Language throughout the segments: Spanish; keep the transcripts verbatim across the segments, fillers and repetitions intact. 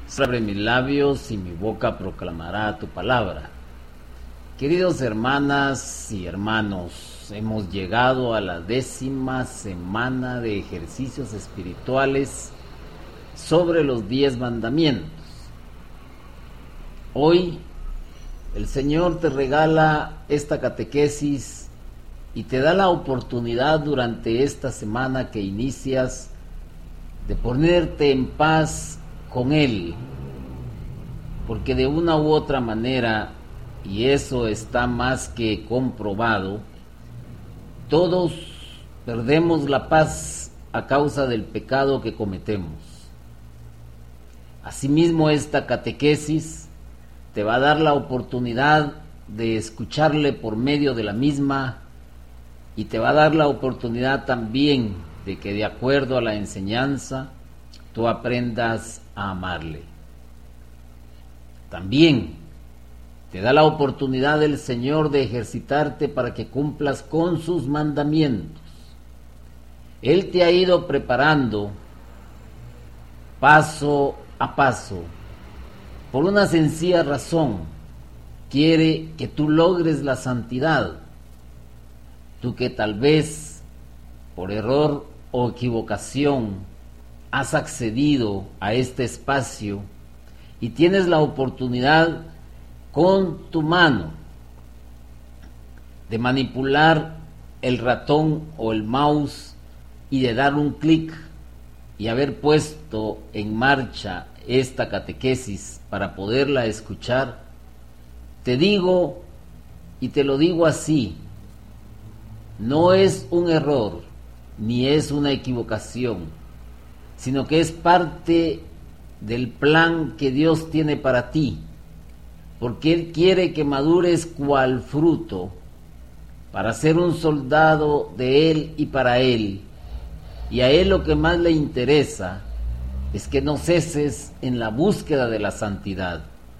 Abre mis labios y mi boca proclamará tu palabra. Queridos hermanas y hermanos, hemos llegado a la décima semana de ejercicios espirituales sobre los diez mandamientos. Hoy el Señor te regala esta catequesis y te da la oportunidad durante esta semana que inicias de ponerte en paz con Él, porque de una u otra manera, y eso está más que comprobado, todos perdemos la paz a causa del pecado que cometemos. Asimismo, esta catequesis te va a dar la oportunidad de escucharle por medio de la misma y te va a dar la oportunidad también de que, de acuerdo a la enseñanza, tú aprendas a amarle. También te da la oportunidad el Señor de ejercitarte para que cumplas con sus mandamientos. Él te ha ido preparando paso a paso por una sencilla razón: quiere que tú logres la santidad. Tú que tal vez por error o equivocación has accedido a este espacio y tienes la oportunidad con tu mano de manipular el ratón o el mouse y de dar un clic y haber puesto en marcha esta catequesis para poderla escuchar, te digo y te lo digo así: no es un error ni es una equivocación, sino que es parte del plan que Dios tiene para ti, porque Él quiere que madures cual fruto para ser un soldado de Él y para Él, y a Él lo que más le interesa es que no ceses en la búsqueda de la santidad.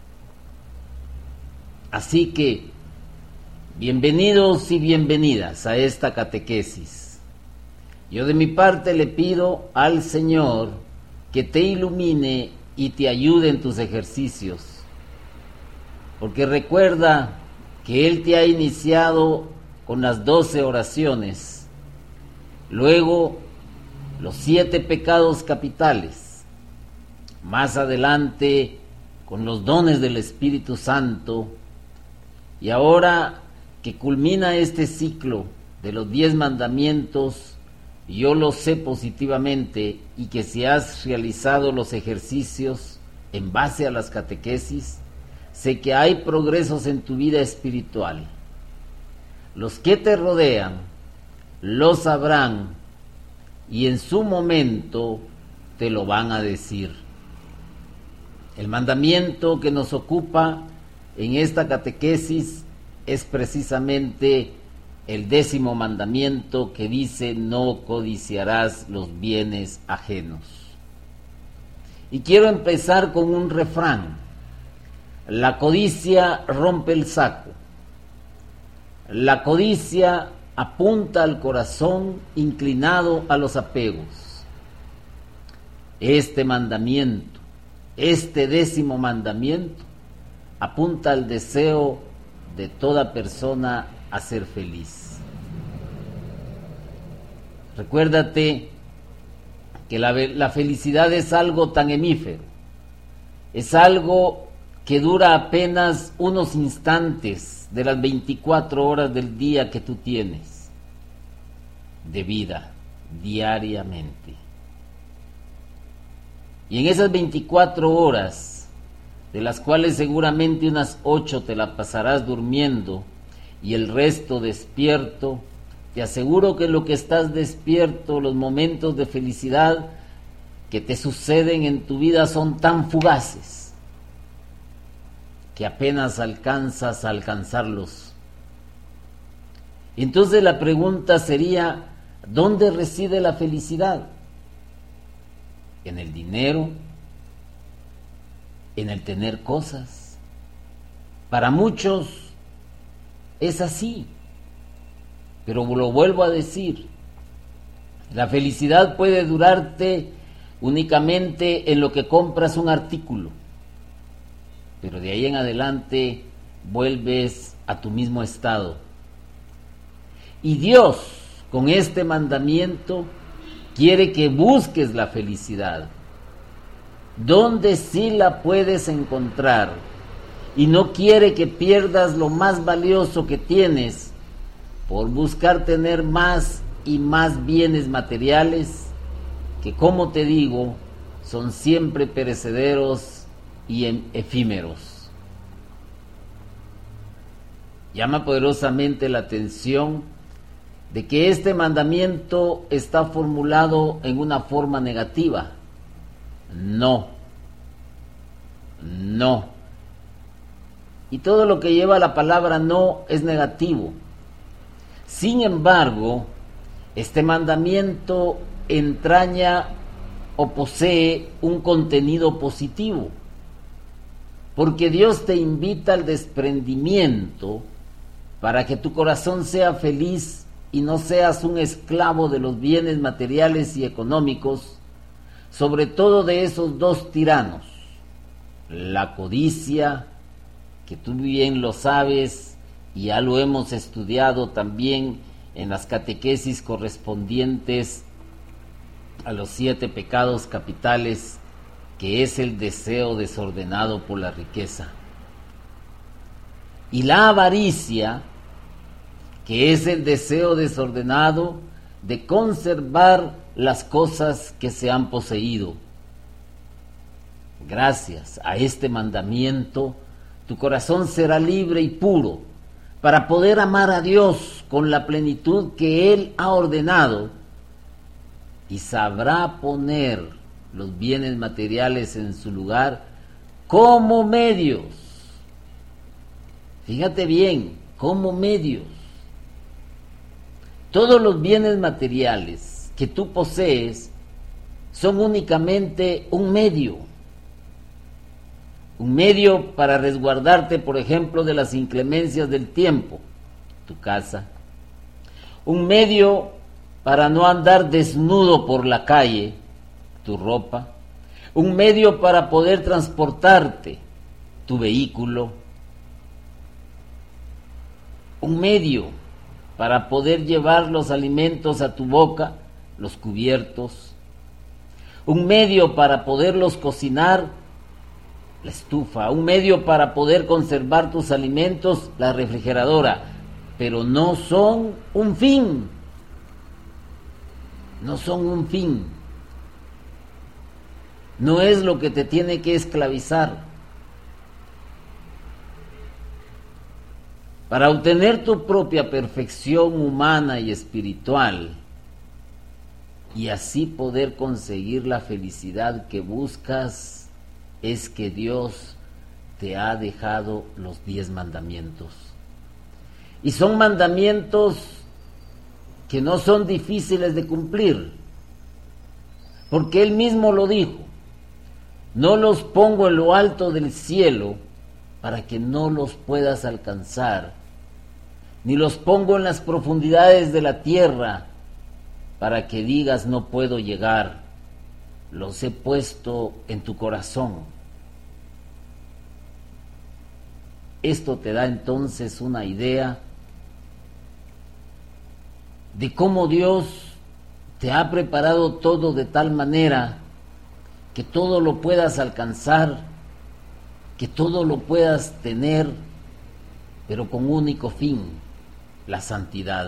Así que, bienvenidos y bienvenidas a esta catequesis. Yo de mi parte le pido al Señor que te ilumine y te ayude en tus ejercicios, porque recuerda que Él te ha iniciado con las doce oraciones, luego los siete pecados capitales, más adelante con los dones del Espíritu Santo, y ahora que culmina este ciclo de los diez mandamientos, yo lo sé positivamente, y que si has realizado los ejercicios en base a las catequesis, sé que hay progresos en tu vida espiritual. Los que te rodean lo sabrán y en su momento te lo van a decir. El mandamiento que nos ocupa en esta catequesis es precisamente el décimo mandamiento, que dice: no codiciarás los bienes ajenos. Y quiero empezar con un refrán: la codicia rompe el saco. La codicia apunta al corazón inclinado a los apegos. Este mandamiento, este décimo mandamiento, apunta al deseo de toda persona a ser feliz. Recuérdate que la, la felicidad es algo tan efímero, es algo que dura apenas unos instantes de las veinticuatro horas del día que tú tienes de vida diariamente. Y en esas veinticuatro horas, de las cuales seguramente unas ocho te la pasarás durmiendo y el resto despierto, te aseguro que lo que estás despierto, los momentos de felicidad que te suceden en tu vida son tan fugaces que apenas alcanzas a alcanzarlos. Entonces la pregunta sería: ¿dónde reside la felicidad? ¿En el dinero? ¿En el tener cosas? Para muchos es así, pero lo vuelvo a decir: la felicidad puede durarte únicamente en lo que compras un artículo, pero de ahí en adelante vuelves a tu mismo estado. Y Dios, con este mandamiento, quiere que busques la felicidad, donde sí la puedes encontrar, y no quiere que pierdas lo más valioso que tienes por buscar tener más y más bienes materiales que, como te digo, son siempre perecederos y efímeros. Llama poderosamente la atención de que este mandamiento está formulado en una forma negativa. No, no. Y todo lo que lleva la palabra no es negativo. Sin embargo, este mandamiento entraña o posee un contenido positivo, porque Dios te invita al desprendimiento para que tu corazón sea feliz y no seas un esclavo de los bienes materiales y económicos, sobre todo de esos dos tiranos, la codicia, que tú bien lo sabes y ya lo hemos estudiado también en las catequesis correspondientes a los siete pecados capitales, que es el deseo desordenado por la riqueza, y la avaricia, que es el deseo desordenado de conservar las cosas que se han poseído. Gracias a este mandamiento, tu corazón será libre y puro para poder amar a Dios con la plenitud que Él ha ordenado, y sabrá poner los bienes materiales en su lugar como medios. Fíjate bien, como medios. Todos los bienes materiales que tú posees son únicamente un medio. Un medio para resguardarte, por ejemplo, de las inclemencias del tiempo, tu casa. Un medio para no andar desnudo por la calle, tu ropa. Un medio para poder transportarte, tu vehículo. Un medio para poder llevar los alimentos a tu boca, los cubiertos. Un medio para poderlos cocinar, la estufa. Un medio para poder conservar tus alimentos, la refrigeradora. Pero no son un fin. No son un fin. No es lo que te tiene que esclavizar. Para obtener tu propia perfección humana y espiritual, y así poder conseguir la felicidad que buscas, es que Dios te ha dejado los diez mandamientos. Y son mandamientos que no son difíciles de cumplir, porque Él mismo lo dijo: no los pongo en lo alto del cielo para que no los puedas alcanzar, ni los pongo en las profundidades de la tierra para que digas no puedo llegar. Los he puesto en tu corazón. Esto te da entonces una idea de cómo Dios te ha preparado todo de tal manera que todo lo puedas alcanzar, que todo lo puedas tener, pero con único fin: la santidad.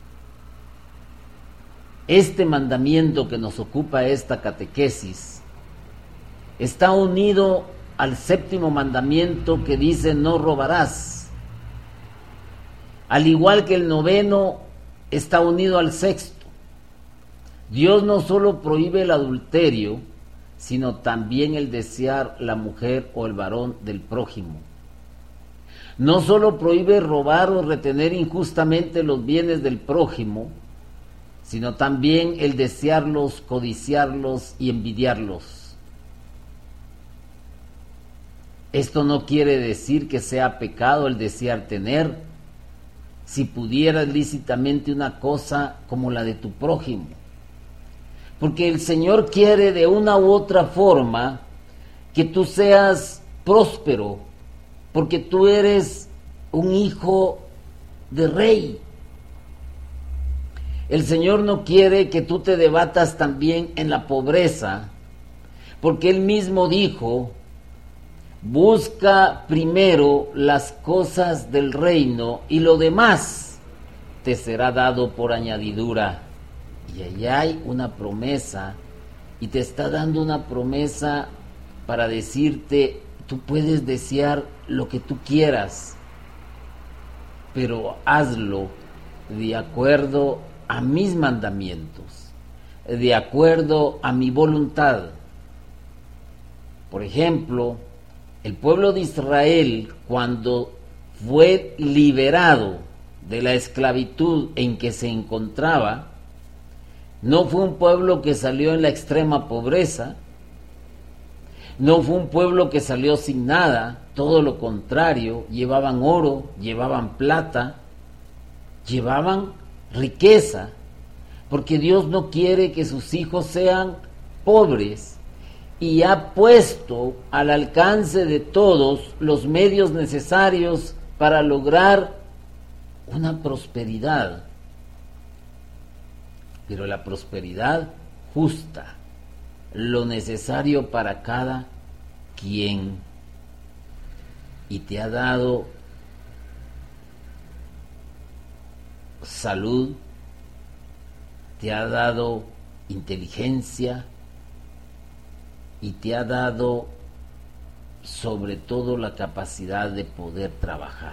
Este mandamiento que nos ocupa esta catequesis está unido al séptimo mandamiento, que dice no robarás, al igual que el noveno está unido al sexto. Dios no solo prohíbe el adulterio, sino también el desear la mujer o el varón del prójimo. No solo prohíbe robar o retener injustamente los bienes del prójimo, sino también el desearlos, codiciarlos y envidiarlos. Esto no quiere decir que sea pecado el desear tener, si pudieras lícitamente una cosa como la de tu prójimo, Porque el Señor quiere de una u otra forma que tú seas próspero, porque tú eres un hijo de rey. El Señor no quiere que tú te debatas también en la pobreza, porque Él mismo dijo: busca primero las cosas del reino y lo demás te será dado por añadidura. Y allá hay una promesa, y te está dando una promesa para decirte: tú puedes desear lo que tú quieras, pero hazlo de acuerdo a mis mandamientos, de acuerdo a mi voluntad. Por ejemplo, el pueblo de Israel, cuando fue liberado de la esclavitud en que se encontraba, no fue un pueblo que salió en la extrema pobreza, no fue un pueblo que salió sin nada, todo lo contrario, llevaban oro, llevaban plata, llevaban riqueza, porque Dios no quiere que sus hijos sean pobres, y ha puesto al alcance de todos los medios necesarios para lograr una prosperidad, pero la prosperidad justa, lo necesario para cada quien. Y te ha dado salud, te ha dado inteligencia y te ha dado sobre todo la capacidad de poder trabajar.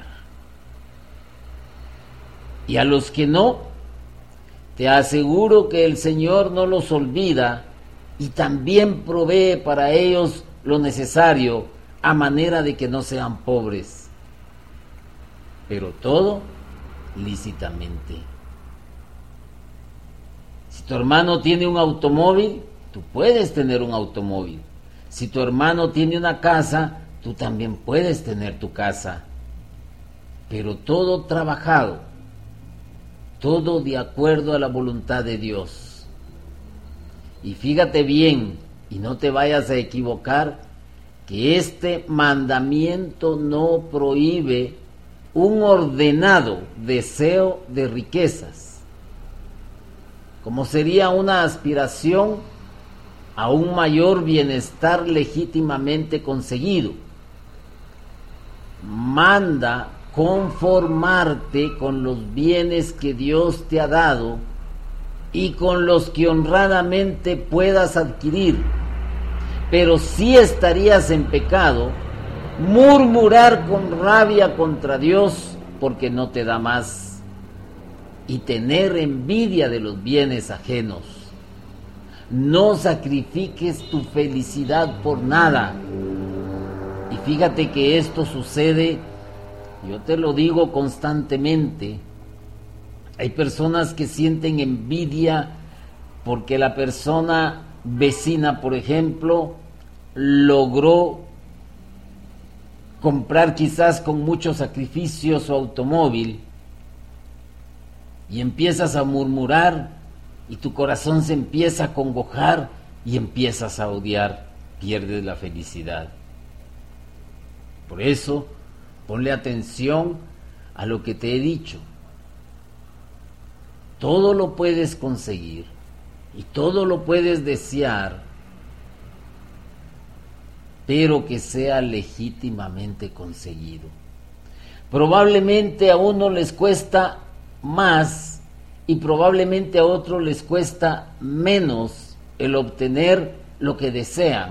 Y a los que no, te aseguro que el Señor no los olvida y también provee para ellos lo necesario, a manera de que no sean pobres, pero todo lícitamente. Si tu hermano tiene un automóvil, tú puedes tener un automóvil. Si tu hermano tiene una casa, tú también puedes tener tu casa. Pero todo trabajado, todo de acuerdo a la voluntad de Dios. Y fíjate bien, y no te vayas a equivocar, que este mandamiento no prohíbe un ordenado deseo de riquezas, como sería una aspiración a un mayor bienestar legítimamente conseguido. Manda conformarte con los bienes que Dios te ha dado y con los que honradamente puedas adquirir, pero si estarías en pecado murmurar con rabia contra Dios porque no te da más, y tener envidia de los bienes ajenos. No sacrifiques tu felicidad por nada. Y fíjate que esto sucede, yo te lo digo constantemente. Hay personas que sienten envidia porque la persona vecina, por ejemplo, logró comprar quizás con mucho sacrificio su automóvil, y empiezas a murmurar y tu corazón se empieza a congojar y empiezas a odiar, pierdes la felicidad. Por eso, ponle atención a lo que te he dicho. Todo lo puedes conseguir y todo lo puedes desear, pero que sea legítimamente conseguido. Probablemente a uno les cuesta más y probablemente a otros les cuesta menos el obtener lo que desean.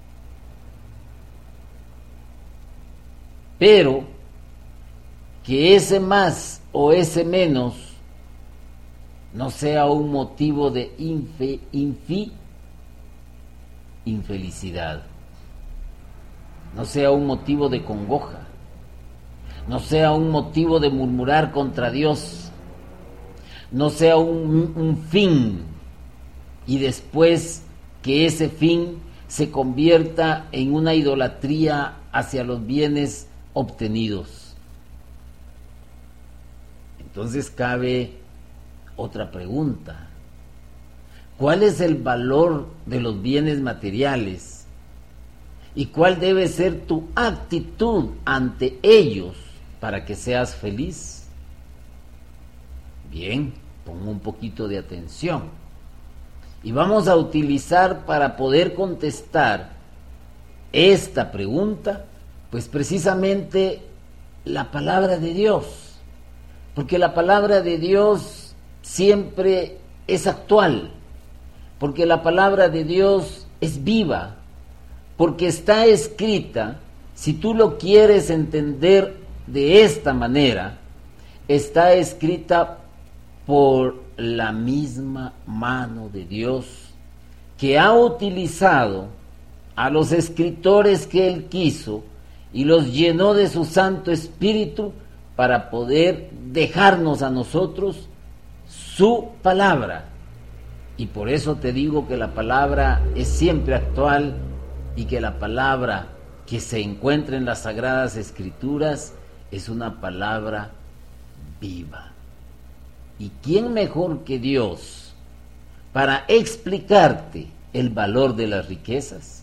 Pero que ese más o ese menos no sea un motivo de infe, infi, infelicidad, no sea un motivo de congoja, no sea un motivo de murmurar contra Dios, no sea un, un fin, y después que ese fin se convierta en una idolatría hacia los bienes obtenidos. Entonces cabe otra pregunta: cuál es el valor de los bienes materiales y cuál debe ser tu actitud ante ellos para que seas feliz. Bien, pon un poquito de atención y vamos a utilizar para poder contestar esta pregunta, pues precisamente la palabra de Dios, porque la palabra de Dios siempre es actual, porque la palabra de Dios es viva, porque está escrita. Si tú lo quieres entender de esta manera, está escrita por la misma mano de Dios, que ha utilizado a los escritores que Él quiso y los llenó de su Santo Espíritu para poder dejarnos a nosotros su palabra. Y por eso te digo que la palabra es siempre actual y que la palabra que se encuentra en las Sagradas Escrituras es una palabra viva. ¿Y quién mejor que Dios para explicarte el valor de las riquezas?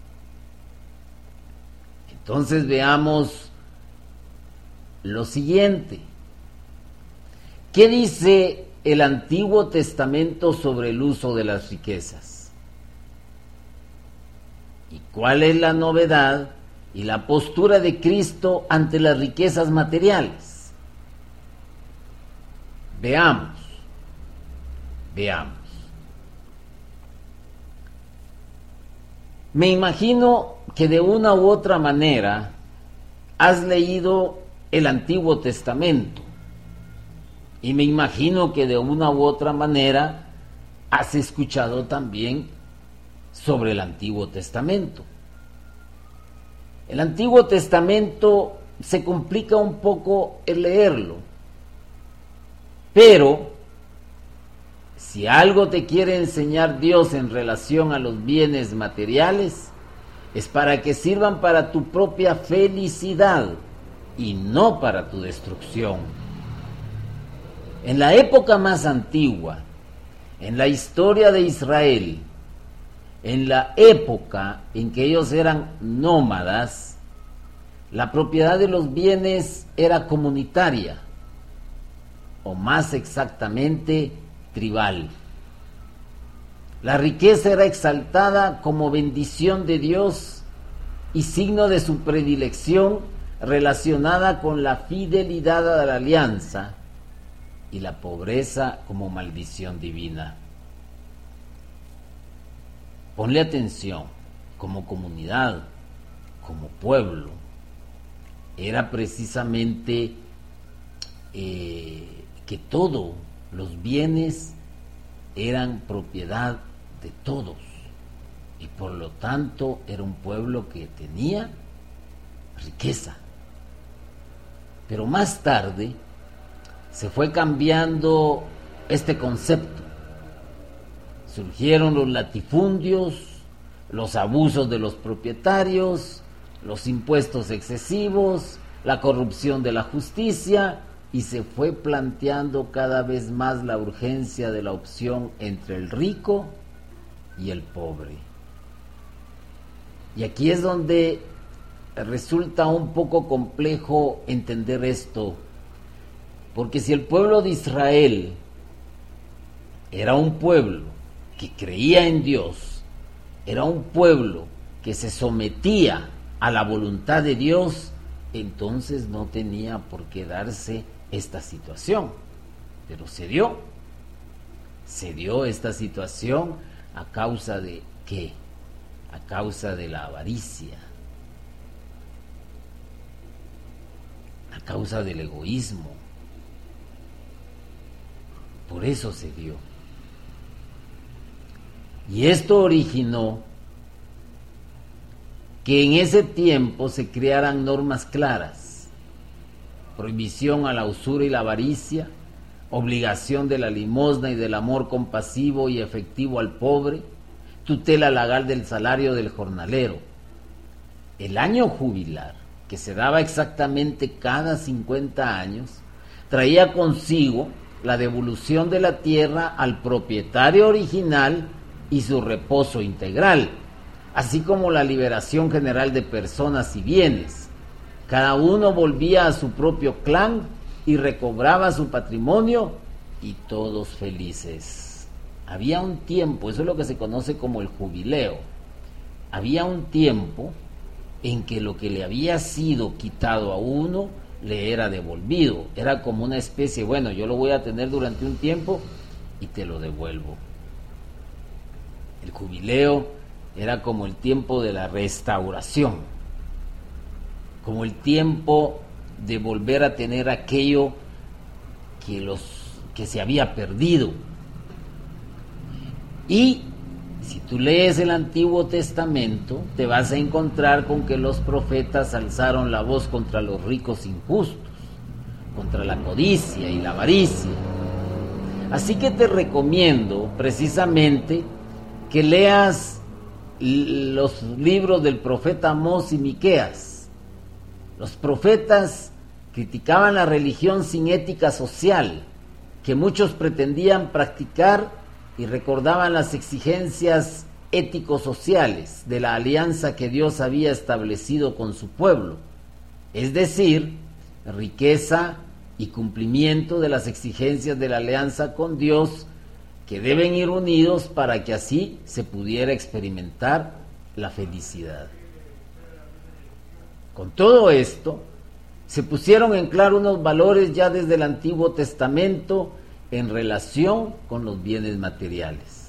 Entonces veamos lo siguiente. ¿Qué dice el Antiguo Testamento sobre el uso de las riquezas? ¿Y cuál es la novedad y la postura de Cristo ante las riquezas materiales? Veamos, veamos. Me imagino que de una u otra manera has leído el Antiguo Testamento y me imagino que de una u otra manera has escuchado también sobre el Antiguo Testamento. El Antiguo Testamento se complica un poco el leerlo, pero si algo te quiere enseñar Dios en relación a los bienes materiales, es para que sirvan para tu propia felicidad y no para tu destrucción. En la época más antigua, en la historia de Israel, en la época en que ellos eran nómadas, la propiedad de los bienes era comunitaria, o más exactamente, tribal. La riqueza era exaltada como bendición de Dios y signo de su predilección relacionada con la fidelidad a la alianza, y la pobreza como maldición divina. Ponle atención, como comunidad, como pueblo, era precisamente eh, que todos los bienes eran propiedad de todos, y por lo tanto era un pueblo que tenía riqueza. Pero más tarde se fue cambiando este concepto. Surgieron los latifundios, los abusos de los propietarios, los impuestos excesivos, la corrupción de la justicia, y se fue planteando cada vez más la urgencia de la opción entre el rico y el pobre. Y aquí es donde resulta un poco complejo entender esto, porque si el pueblo de Israel era un pueblo que creía en Dios, era un pueblo que se sometía a la voluntad de Dios, entonces no tenía por qué darse esta situación. Pero se dio, se dio esta situación a causa de ¿qué? A causa de la avaricia, a causa del egoísmo. Por eso se dio. Y esto originó que en ese tiempo se crearan normas claras: prohibición a la usura y la avaricia, obligación de la limosna y del amor compasivo y efectivo al pobre, tutela legal del salario del jornalero. El año jubilar, que se daba exactamente cada cincuenta años, traía consigo la devolución de la tierra al propietario original y su reposo integral, así como la liberación general de personas y bienes. Cada uno volvía a su propio clan y recobraba su patrimonio, y todos felices. Había un tiempo, eso es lo que se conoce como el jubileo, había un tiempo en que lo que le había sido quitado a uno le era devolvido. Era como una especie, bueno, yo lo voy a tener durante un tiempo y te lo devuelvo. El jubileo era como el tiempo de la restauración, como el tiempo de volver a tener aquello que, los, que se había perdido. Y si tú lees el Antiguo Testamento, te vas a encontrar con que los profetas alzaron la voz contra los ricos injustos, contra la codicia y la avaricia. Así que te recomiendo precisamente que leas los libros del profeta Amós y Miqueas. Los profetas criticaban la religión sin ética social, que muchos pretendían practicar, y recordaban las exigencias ético-sociales de la alianza que Dios había establecido con su pueblo, es decir, riqueza y cumplimiento de las exigencias de la alianza con Dios, que deben ir unidos para que así se pudiera experimentar la felicidad. Con todo esto, se pusieron en claro unos valores ya desde el Antiguo Testamento en relación con los bienes materiales.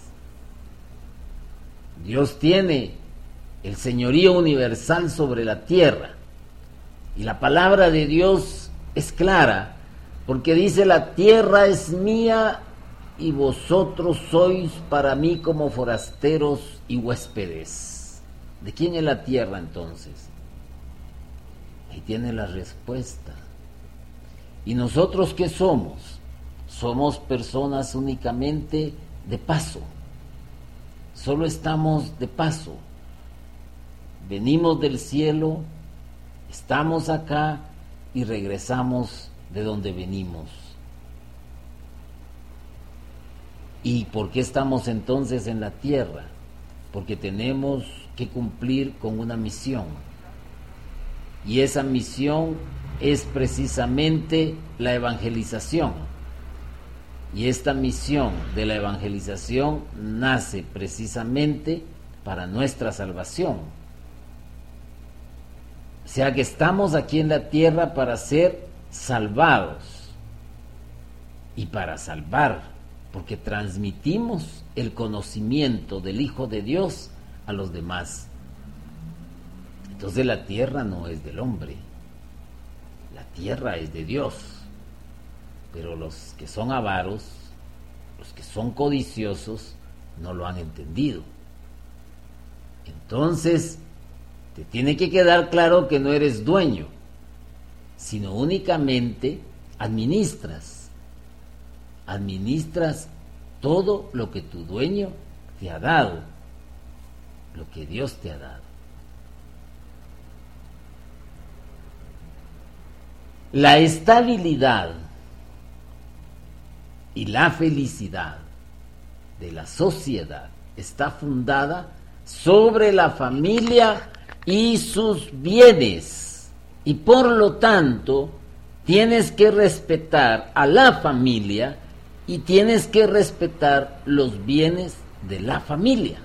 Dios tiene el señorío universal sobre la tierra, y la palabra de Dios es clara, porque dice: la tierra es mía y vosotros sois para mí como forasteros y huéspedes. ¿De quién es la tierra entonces? Ahí tiene la respuesta. ¿Y nosotros qué somos? Somos personas únicamente de paso. Solo estamos de paso. Venimos del cielo, estamos acá y regresamos de donde venimos. ¿Y por qué estamos entonces en la tierra? Porque tenemos que cumplir con una misión. Y esa misión es precisamente la evangelización. Y esta misión de la evangelización nace precisamente para nuestra salvación. O sea que estamos aquí en la tierra para ser salvados y para salvar, porque transmitimos el conocimiento del Hijo de Dios a los demás. Entonces la tierra no es del hombre, la tierra es de Dios. Pero los que son avaros, los que son codiciosos, no lo han entendido. Entonces, te tiene que quedar claro que no eres dueño, sino únicamente administras. Administras todo lo que tu dueño te ha dado, lo que Dios te ha dado. La estabilidad y la felicidad de la sociedad está fundada sobre la familia y sus bienes, y por lo tanto tienes que respetar a la familia y tienes que respetar los bienes de la familia.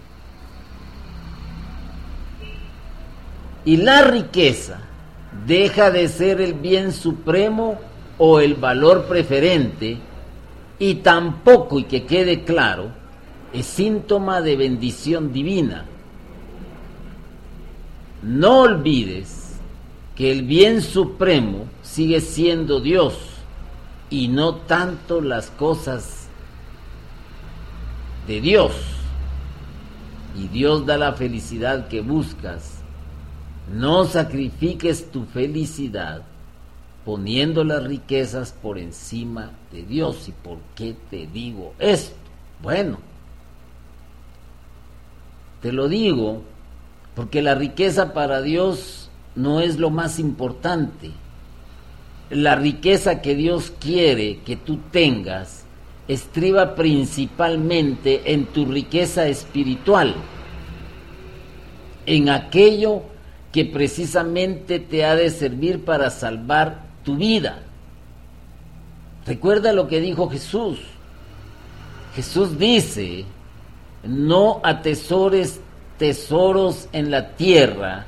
Y la riqueza deja de ser el bien supremo o el valor preferente, y tampoco, y que quede claro, es síntoma de bendición divina. No olvides que el bien supremo sigue siendo Dios y no tanto las cosas de Dios. Y Dios da la felicidad que buscas. No sacrifiques tu felicidad poniendo las riquezas por encima de Dios. ¿Y por qué te digo esto? Bueno, te lo digo porque la riqueza para Dios no es lo más importante. la riqueza que Dios quiere que tú tengas estriba principalmente en tu riqueza espiritual, en aquello que precisamente te ha de servir para salvar tu vida. Recuerda lo que dijo Jesús. Jesús dice: no atesores tesoros en la tierra,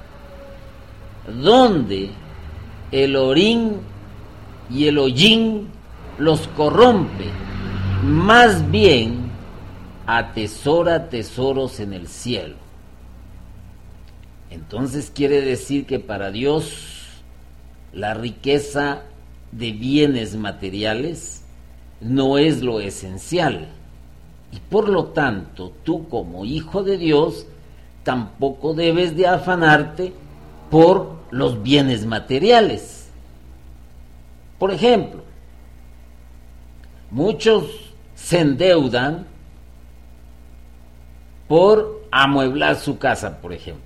donde el orín y el hollín los corrompe, más bien atesora tesoros en el cielo. Entonces quiere decir que para Dios la riqueza de bienes materiales no es lo esencial, y por lo tanto tú, como hijo de Dios, tampoco debes de afanarte por los bienes materiales. Por ejemplo, muchos se endeudan por amueblar su casa, por ejemplo.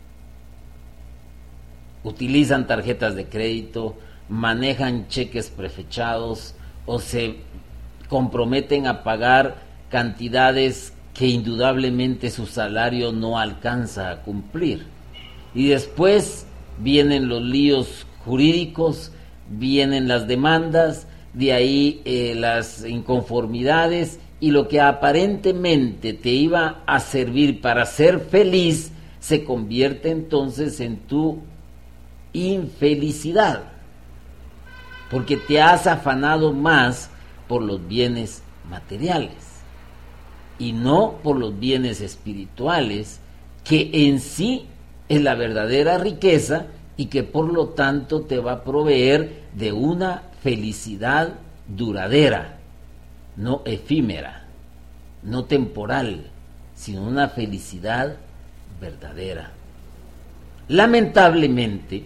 Utilizan tarjetas de crédito, manejan cheques prefechados o se comprometen a pagar cantidades que indudablemente su salario no alcanza a cumplir. Y después vienen los líos jurídicos, vienen las demandas, de ahí eh, las inconformidades, y lo que aparentemente te iba a servir para ser feliz se convierte entonces en tu infelicidad, porque te has afanado más por los bienes materiales y no por los bienes espirituales, que en sí es la verdadera riqueza y que por lo tanto te va a proveer de una felicidad duradera, no efímera, no temporal, sino una felicidad verdadera. Lamentablemente,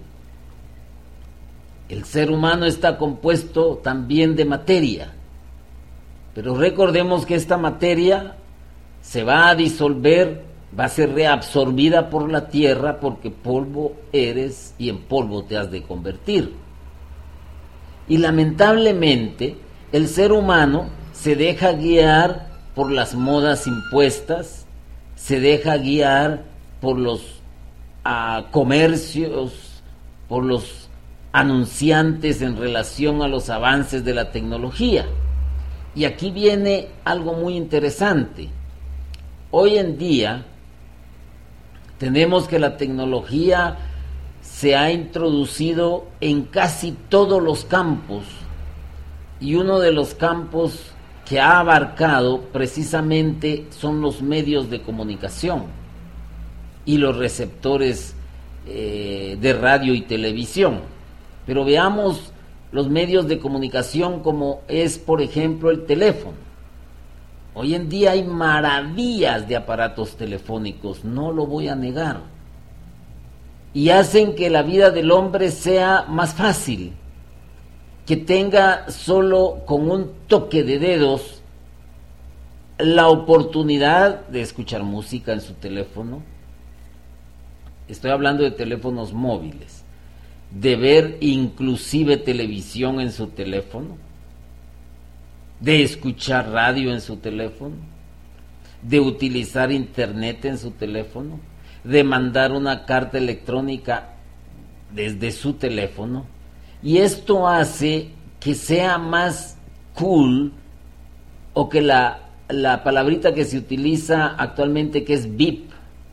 el ser humano está compuesto también de materia, pero recordemos que esta materia se va a disolver, va a ser reabsorbida por la tierra, porque polvo eres y en polvo te has de convertir. Y lamentablemente el ser humano se deja guiar por las modas impuestas, se deja guiar por los uh, comercios, por los anunciantes en relación a los avances de la tecnología. Y aquí viene algo muy interesante. Hoy en día tenemos que la tecnología se ha introducido en casi todos los campos, y uno de los campos que ha abarcado precisamente son los medios de comunicación y los receptores eh, de radio y televisión. Pero veamos los medios de comunicación como es, por ejemplo, el teléfono. Hoy en día hay maravillas de aparatos telefónicos, no lo voy a negar, y hacen que la vida del hombre sea más fácil, que tenga solo con un toque de dedos la oportunidad de escuchar música en su teléfono. Estoy hablando de teléfonos móviles, de ver inclusive televisión en su teléfono, de escuchar radio en su teléfono, de utilizar internet en su teléfono, de mandar una carta electrónica desde su teléfono. Y esto hace que sea más cool, o que la, la palabrita que se utiliza actualmente, que es V I P,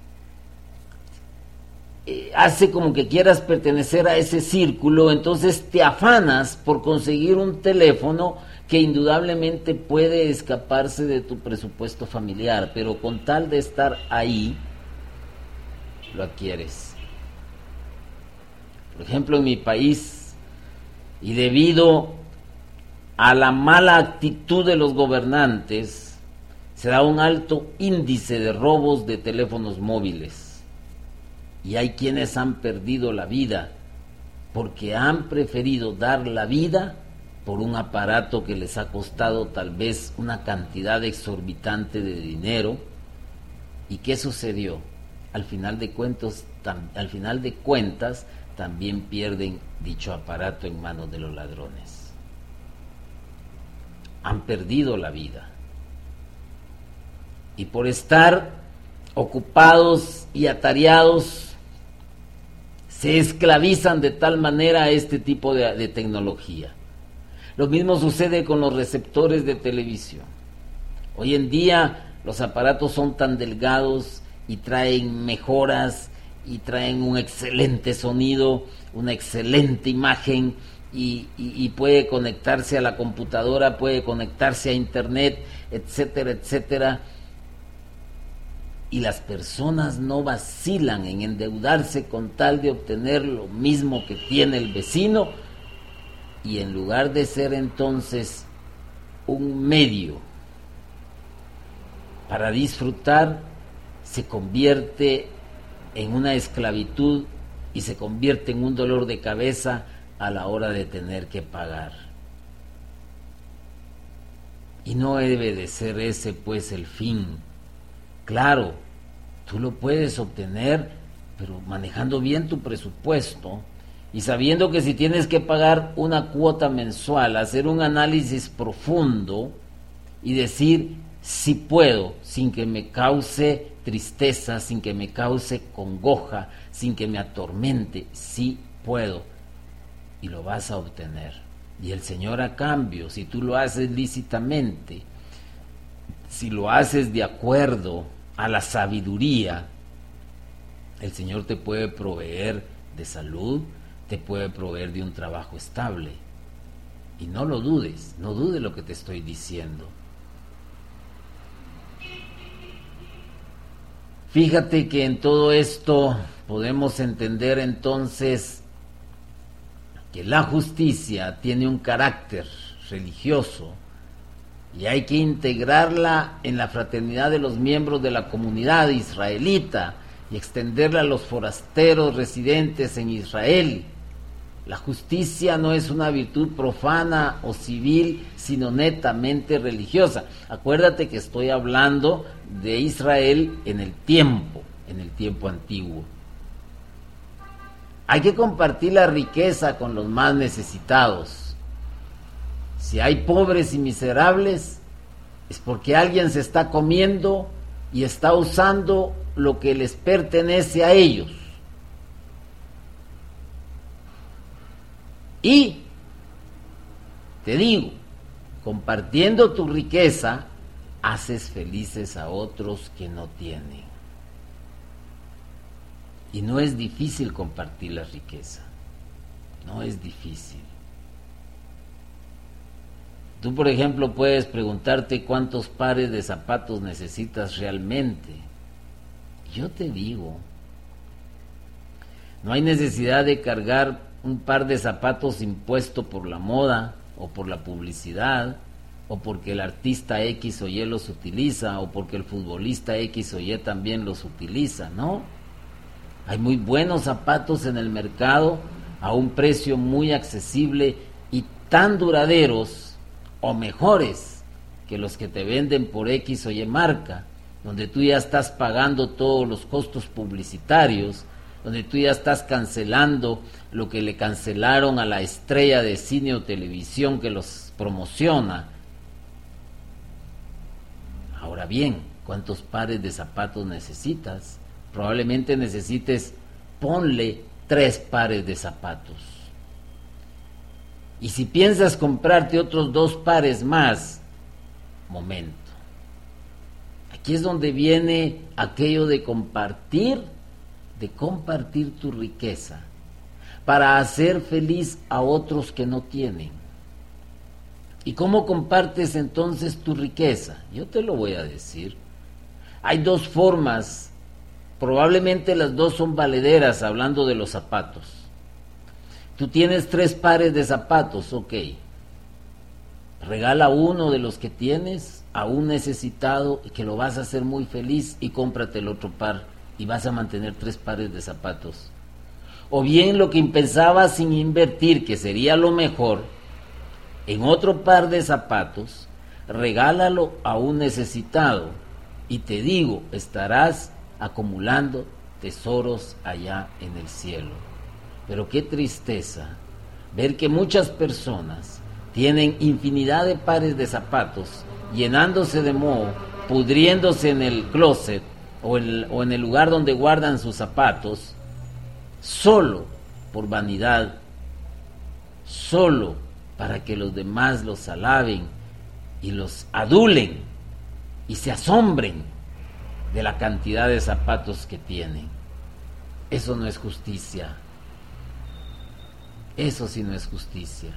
eh, hace como que quieras pertenecer a ese círculo. Entonces te afanas por conseguir un teléfono que indudablemente puede escaparse de tu presupuesto familiar, pero con tal de estar ahí, lo adquieres. Por ejemplo, en mi país, y debido a la mala actitud de los gobernantes, se da un alto índice de robos de teléfonos móviles, y hay quienes han perdido la vida porque han preferido dar la vida por un aparato que les ha costado tal vez una cantidad exorbitante de dinero. ¿Y qué sucedió? Al final de cuentas, tam, al final de cuentas también pierden dicho aparato en manos de los ladrones. Han perdido la vida. Y por estar ocupados y atareados, se esclavizan de tal manera a este tipo de, de tecnología. Lo mismo sucede con los receptores de televisión. Hoy en día los aparatos son tan delgados y traen mejoras y traen un excelente sonido, una excelente imagen y, y, y puede conectarse a la computadora, puede conectarse a internet, etcétera, etcétera. Y las personas no vacilan en endeudarse con tal de obtener lo mismo que tiene el vecino, y en lugar de ser entonces un medio para disfrutar, se convierte en una esclavitud y se convierte en un dolor de cabeza a la hora de tener que pagar. Y no debe de ser ese pues el fin. Claro, tú lo puedes obtener, pero manejando bien tu presupuesto y sabiendo que si tienes que pagar una cuota mensual, hacer un análisis profundo y decir si puedo, sin que me cause tristeza, sin que me cause congoja, sin que me atormente, sí puedo, y lo vas a obtener. Y el Señor, a cambio, si tú lo haces lícitamente, si lo haces de acuerdo a la sabiduría, el Señor te puede proveer de salud, te puede proveer de un trabajo estable. Y no lo dudes, no dudes lo que te estoy diciendo. Fíjate que en todo esto podemos entender entonces que la justicia tiene un carácter religioso y hay que integrarla en la fraternidad de los miembros de la comunidad israelita y extenderla a los forasteros residentes en Israel. La justicia no es una virtud profana o civil, sino netamente religiosa. Acuérdate que estoy hablando de Israel en el tiempo, en el tiempo antiguo. Hay que compartir la riqueza con los más necesitados. Si hay pobres y miserables, es porque alguien se está comiendo y está usando lo que les pertenece a ellos. Y te digo, compartiendo tu riqueza, haces felices a otros que no tienen. Y no es difícil compartir la riqueza, no es difícil. Tú, por ejemplo, puedes preguntarte cuántos pares de zapatos necesitas realmente. Yo te digo, no hay necesidad de cargar un par de zapatos impuesto por la moda o por la publicidad o porque el artista X o Y los utiliza o porque el futbolista X o Y también los utiliza, ¿no? Hay muy buenos zapatos en el mercado a un precio muy accesible y tan duraderos o mejores que los que te venden por X o Y marca, donde tú ya estás pagando todos los costos publicitarios, donde tú ya estás cancelando lo que le cancelaron a la estrella de cine o televisión que los promociona. Ahora bien, ¿cuántos pares de zapatos necesitas? Probablemente necesites, ponle tres pares de zapatos. Y si piensas comprarte otros dos pares más, momento. Aquí es donde viene aquello de compartir, de compartir tu riqueza para hacer feliz a otros que no tienen. ¿Y cómo compartes entonces tu riqueza? Yo te lo voy a decir. Hay dos formas, probablemente las dos son valederas hablando de los zapatos. Tú tienes tres pares de zapatos, ok. Regala uno de los que tienes a un necesitado que lo vas a hacer muy feliz y cómprate el otro par y vas a mantener tres pares de zapatos. O bien lo que pensabas sin invertir, que sería lo mejor, en otro par de zapatos, regálalo a un necesitado y te digo, estarás acumulando tesoros allá en el cielo. Pero qué tristeza ver que muchas personas tienen infinidad de pares de zapatos, llenándose de moho, pudriéndose en el closet o en, o en el lugar donde guardan sus zapatos, solo por vanidad, solo para que los demás los alaben y los adulen y se asombren de la cantidad de zapatos que tienen. Eso no es justicia. Eso sí no es justicia.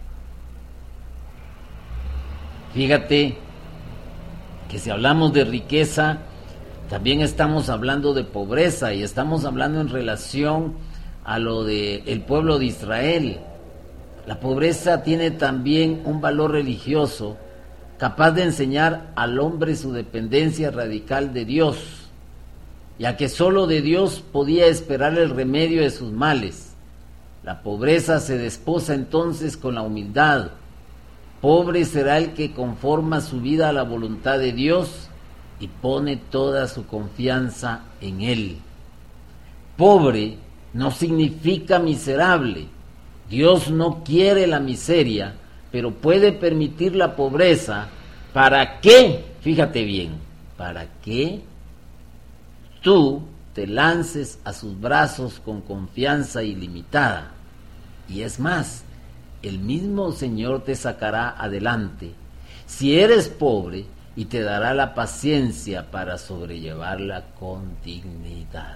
Fíjate que si hablamos de riqueza, también estamos hablando de pobreza y estamos hablando en relación a lo del pueblo de Israel. La pobreza tiene también un valor religioso capaz de enseñar al hombre su dependencia radical de Dios, ya que solo de Dios podía esperar el remedio de sus males. La pobreza se desposa entonces con la humildad. Pobre será el que conforma su vida a la voluntad de Dios y pone toda su confianza en Él. Pobre no significa miserable. Dios no quiere la miseria, pero puede permitir la pobreza. ¿Para qué? Fíjate bien, para que tú te lances a sus brazos con confianza ilimitada. Y es más, el mismo Señor te sacará adelante si eres pobre y te dará la paciencia para sobrellevarla con dignidad.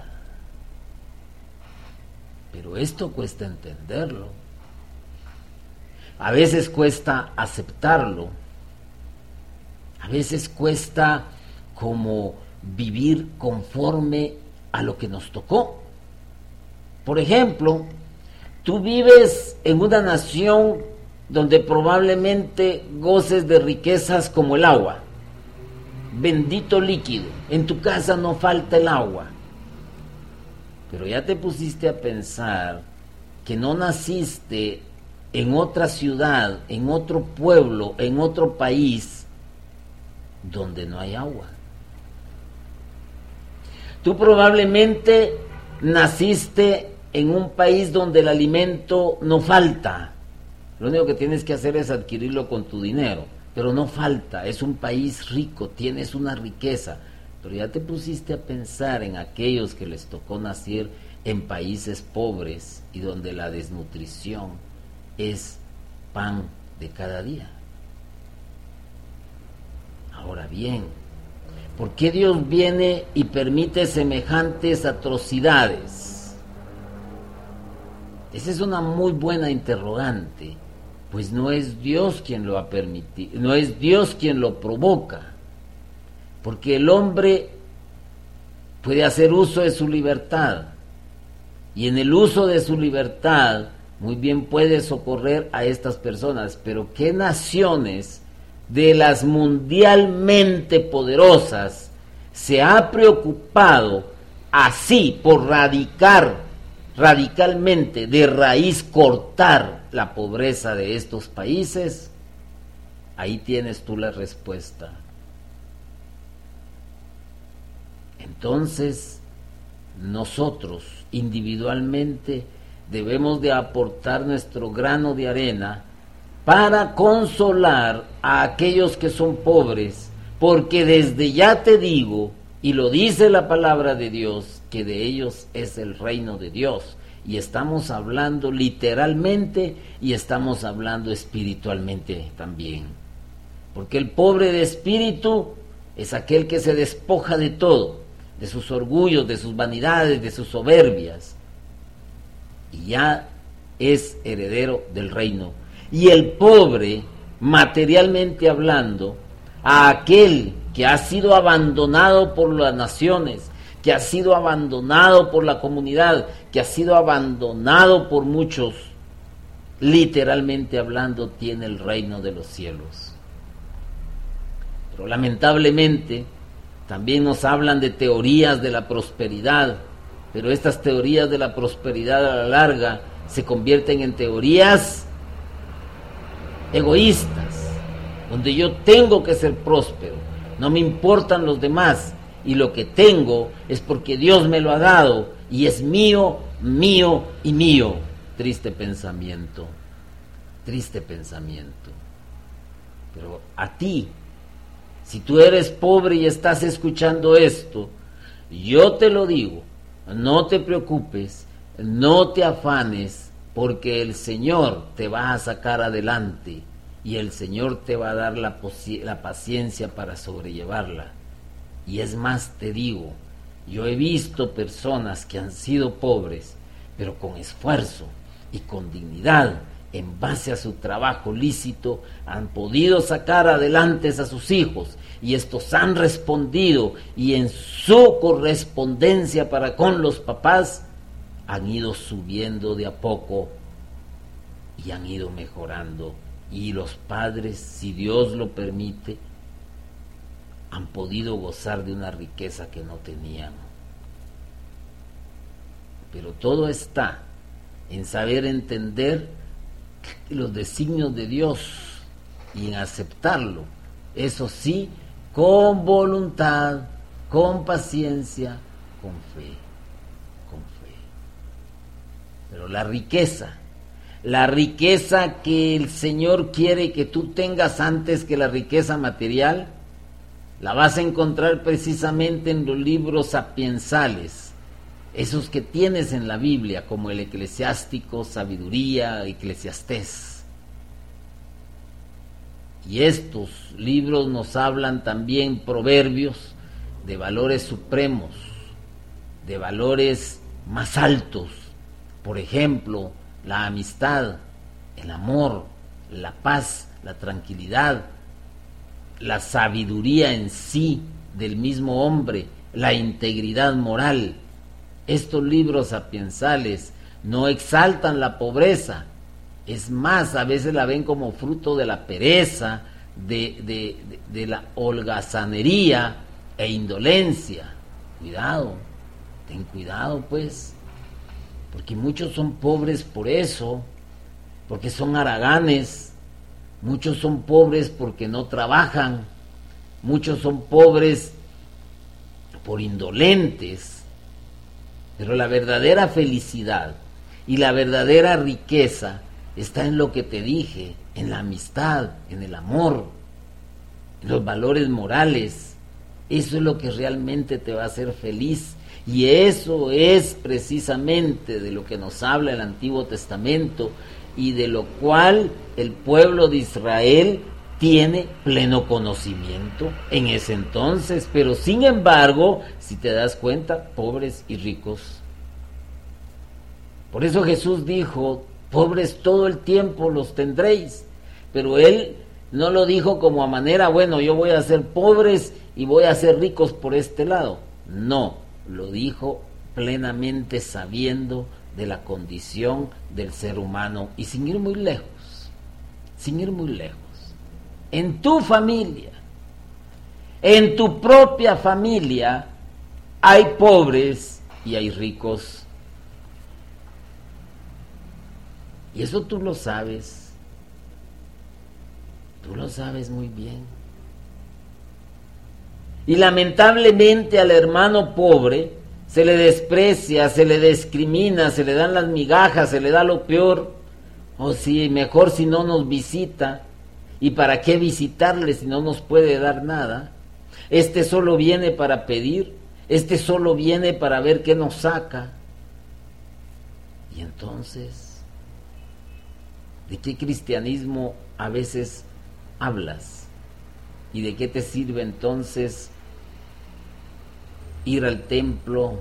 Pero esto cuesta entenderlo. A veces cuesta aceptarlo. A veces cuesta como vivir conforme a lo que nos tocó. Por ejemplo, tú vives en una nación donde probablemente goces de riquezas como el agua. Bendito líquido, en tu casa no falta el agua. Pero ya te pusiste a pensar que no naciste en otra ciudad, en otro pueblo, en otro país donde no hay agua. Tú probablemente naciste en un país donde el alimento no falta. Lo único que tienes que hacer es adquirirlo con tu dinero, pero no falta. Es un país rico, tienes una riqueza. Pero ya te pusiste a pensar en aquellos que les tocó nacer en países pobres y donde la desnutrición es pan de cada día. Ahora bien, ¿por qué Dios viene y permite semejantes atrocidades? Esa es una muy buena interrogante, pues no es Dios quien lo ha permitido, no es Dios quien lo provoca, porque el hombre puede hacer uso de su libertad, y en el uso de su libertad muy bien puede socorrer a estas personas. Pero ¿qué naciones de las mundialmente poderosas se ha preocupado así por radicar radicalmente, de raíz cortar la pobreza de estos países? Ahí tienes tú la respuesta. Entonces, nosotros individualmente debemos de aportar nuestro grano de arena para consolar a aquellos que son pobres, porque desde ya te digo, y lo dice la palabra de Dios, que de ellos es el reino de Dios, y estamos hablando literalmente y estamos hablando espiritualmente también, porque el pobre de espíritu es aquel que se despoja de todo, de sus orgullos, de sus vanidades, de sus soberbias, y ya es heredero del reino. Y el pobre, materialmente hablando, a aquel que ha sido abandonado por las naciones, que ha sido abandonado por la comunidad, que ha sido abandonado por muchos, literalmente hablando, tiene el reino de los cielos. Pero lamentablemente también nos hablan de teorías de la prosperidad, pero estas teorías de la prosperidad a la larga se convierten en teorías egoístas, donde yo tengo que ser próspero, no me importan los demás, y lo que tengo es porque Dios me lo ha dado y es mío mío y mío. Triste pensamiento, triste pensamiento. Pero a ti, si tú eres pobre y estás escuchando esto, yo te lo digo, no te preocupes, no te afanes, porque el Señor te va a sacar adelante y el Señor te va a dar la, la paciencia para sobrellevarla. Y es más, te digo, yo he visto personas que han sido pobres, pero con esfuerzo y con dignidad, en base a su trabajo lícito, han podido sacar adelante a sus hijos, y estos han respondido, y en su correspondencia para con los papás, han ido subiendo de a poco, y han ido mejorando, y los padres, si Dios lo permite, han podido gozar de una riqueza que no tenían. Pero todo está en saber entender los designios de Dios y en aceptarlo, eso sí, con voluntad, con paciencia, con fe, con fe. Pero la riqueza, la riqueza que el Señor quiere que tú tengas antes que la riqueza material, la vas a encontrar precisamente en los libros sapiensales, esos que tienes en la Biblia, como el Eclesiástico, Sabiduría, Eclesiastés. Y estos libros nos hablan también, proverbios, de valores supremos, de valores más altos. Por ejemplo, la amistad, el amor, la paz, la tranquilidad, la sabiduría en sí del mismo hombre, la integridad moral. Estos libros sapiensales no exaltan la pobreza, es más, a veces la ven como fruto de la pereza, de, de, de, de la holgazanería e indolencia. Cuidado, ten cuidado pues, porque muchos son pobres por eso, porque son haraganes, muchos son pobres porque no trabajan, muchos son pobres por indolentes. Pero la verdadera felicidad y la verdadera riqueza está en lo que te dije, en la amistad, en el amor, en los valores morales. Eso es lo que realmente te va a hacer feliz. Y eso es precisamente de lo que nos habla el Antiguo Testamento y de lo cual el pueblo de Israel tiene pleno conocimiento en ese entonces, pero sin embargo, si te das cuenta, pobres y ricos. Por eso Jesús dijo, pobres todo el tiempo los tendréis, pero Él no lo dijo como a manera, bueno, yo voy a ser pobres y voy a ser ricos por este lado. No, lo dijo plenamente sabiendo de la condición del ser humano y sin ir muy lejos, sin ir muy lejos. En tu familia, en tu propia familia, hay pobres y hay ricos. Y eso tú lo sabes, tú lo sabes muy bien. Y lamentablemente al hermano pobre se le desprecia, se le discrimina, se le dan las migajas, se le da lo peor. O si mejor si no nos visita. ¿Y para qué visitarle si no nos puede dar nada? Este solo viene para pedir, este solo viene para ver qué nos saca. Y entonces, ¿de qué cristianismo a veces hablas? ¿Y de qué te sirve entonces ir al templo,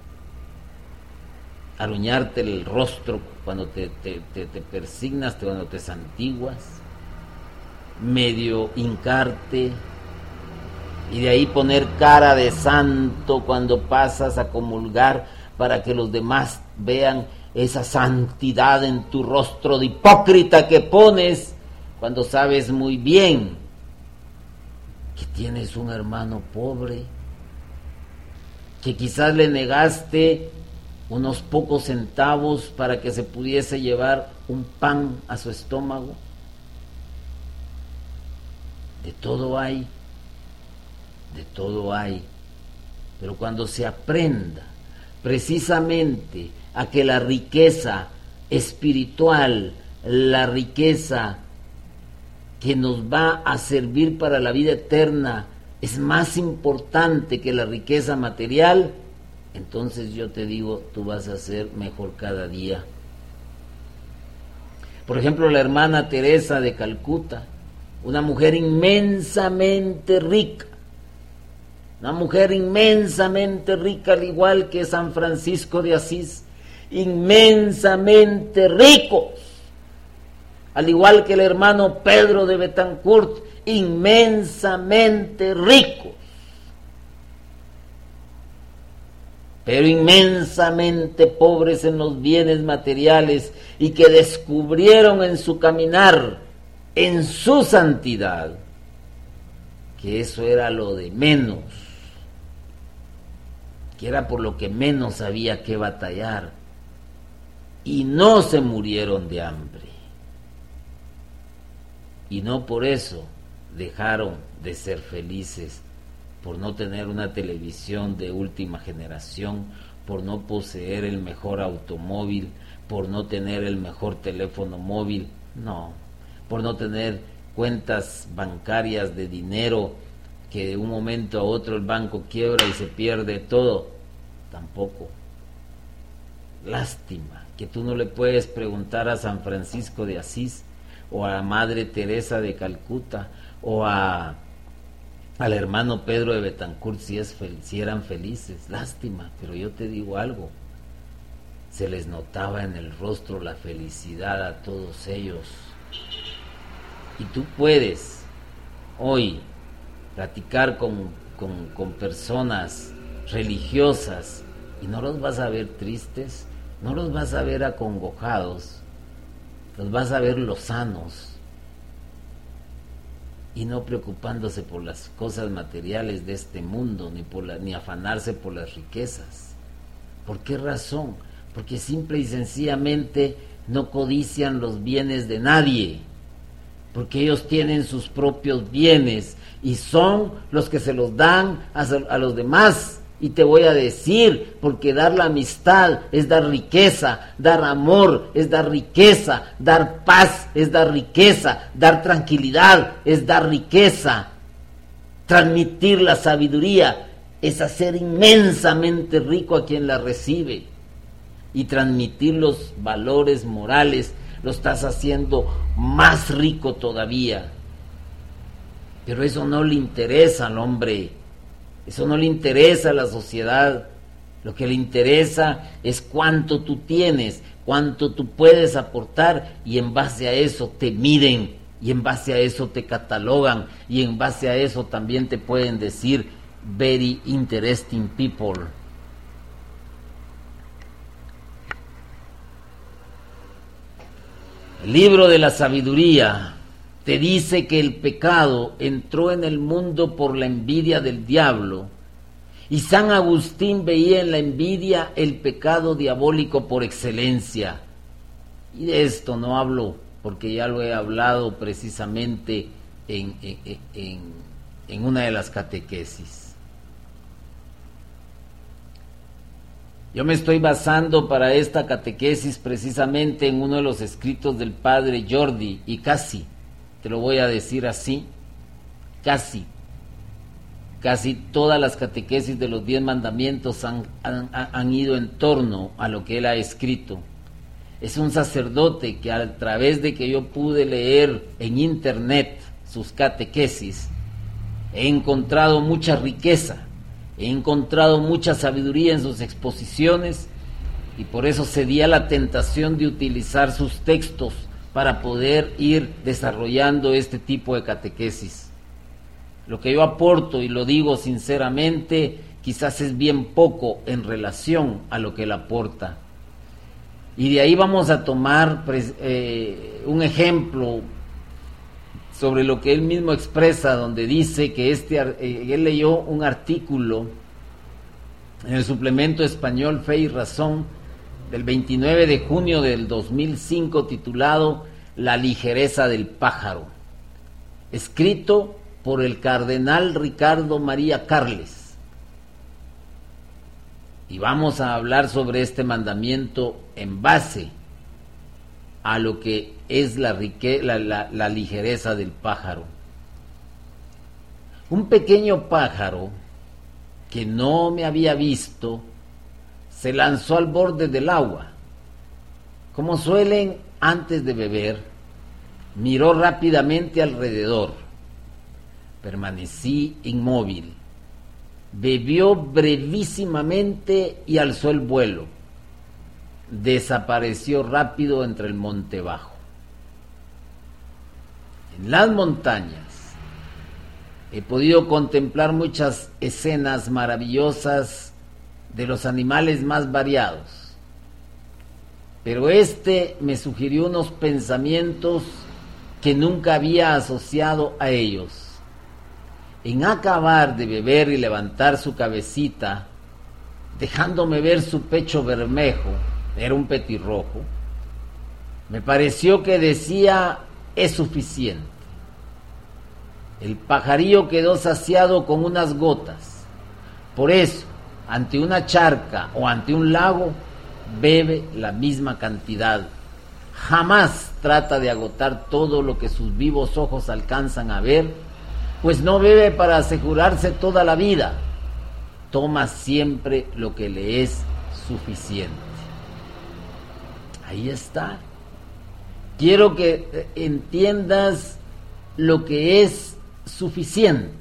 aruñarte el rostro cuando te, te, te, te persignas, cuando te santiguas? Medio hincarte y de ahí poner cara de santo cuando pasas a comulgar para que los demás vean esa santidad en tu rostro de hipócrita que pones cuando sabes muy bien que tienes un hermano pobre, que quizás le negaste unos pocos centavos para que se pudiese llevar un pan a su estómago. De todo hay, de todo hay, pero cuando se aprenda precisamente a que la riqueza espiritual, la riqueza que nos va a servir para la vida eterna es más importante que la riqueza material, entonces yo te digo, tú vas a ser mejor cada día. Por ejemplo, la hermana Teresa de Calcuta, una mujer inmensamente rica, una mujer inmensamente rica, al igual que San Francisco de Asís, inmensamente ricos, al igual que el hermano Pedro de Betancourt, inmensamente ricos, pero inmensamente pobres en los bienes materiales, y que descubrieron en su caminar, en su santidad, que eso era lo de menos, que era por lo que menos había que batallar, y no se murieron de hambre, y no por eso dejaron de ser felices, por no tener una televisión de última generación, por no poseer el mejor automóvil, por no tener el mejor teléfono móvil, no, por no tener cuentas bancarias de dinero que de un momento a otro el banco quiebra y se pierde todo, tampoco. Lástima que tú no le puedes preguntar a San Francisco de Asís, o a Madre Teresa de Calcuta, o a al hermano Pedro de Betancourt si, es fel- si eran felices. Lástima, pero yo te digo algo, se les notaba en el rostro la felicidad a todos ellos. Y tú puedes hoy platicar con, con, con personas religiosas y no los vas a ver tristes, no los vas a ver acongojados, los vas a ver lozanos, y no preocupándose por las cosas materiales de este mundo, ni por la, ni afanarse por las riquezas. ¿Por qué razón? Porque simple y sencillamente no codician los bienes de nadie, porque ellos tienen sus propios bienes y son los que se los dan a, a los demás. Y te voy a decir, porque dar la amistad es dar riqueza, dar amor es dar riqueza, dar paz es dar riqueza, dar tranquilidad es dar riqueza, transmitir la sabiduría es hacer inmensamente rico a quien la recibe, y transmitir los valores morales lo estás haciendo más rico todavía. Pero eso no le interesa al hombre. Eso no le interesa a la sociedad. Lo que le interesa es cuánto tú tienes, cuánto tú puedes aportar, y en base a eso te miden, y en base a eso te catalogan, y en base a eso también te pueden decir very interesting people. El libro de la sabiduría te dice que el pecado entró en el mundo por la envidia del diablo, y San Agustín veía en la envidia el pecado diabólico por excelencia. Y de esto no hablo porque ya lo he hablado precisamente en, en, en, en una de las catequesis. Yo me estoy basando para esta catequesis precisamente en uno de los escritos del padre Jordi, y casi te lo voy a decir así, casi, casi todas las catequesis de los diez mandamientos han, han, han ido en torno a lo que él ha escrito. Es un sacerdote que a través de que yo pude leer en internet sus catequesis, he encontrado mucha riqueza, he encontrado mucha sabiduría en sus exposiciones, y por eso cedí a la tentación de utilizar sus textos para poder ir desarrollando este tipo de catequesis. Lo que yo aporto, y lo digo sinceramente, quizás es bien poco en relación a lo que él aporta. Y de ahí vamos a tomar eh, un ejemplo sobre lo que él mismo expresa, donde dice que este, eh, él leyó un artículo en el suplemento español Fe y Razón del veintinueve de junio del dos mil cinco, titulado La ligereza del pájaro, escrito por el cardenal Ricardo María Carles. Y vamos a hablar sobre este mandamiento en base a lo que es la, rique, la, la, la ligereza del pájaro. Un pequeño pájaro que no me había visto se lanzó al borde del agua. Como suelen antes de beber, miró rápidamente alrededor. Permanecí inmóvil. Bebió brevísimamente y alzó el vuelo. Desapareció rápido entre el monte bajo. En las montañas he podido contemplar muchas escenas maravillosas de los animales más variados, pero este me sugirió unos pensamientos que nunca había asociado a ellos. En acabar de beber y levantar su cabecita, dejándome ver su pecho bermejo, era un petirrojo, me pareció que decía: es suficiente. El pajarillo quedó saciado con unas gotas. Por eso, ante una charca o ante un lago, bebe la misma cantidad. Jamás trata de agotar todo lo que sus vivos ojos alcanzan a ver, pues no bebe para asegurarse toda la vida. Toma siempre lo que le es suficiente. Ahí está. Quiero que entiendas lo que es suficiente,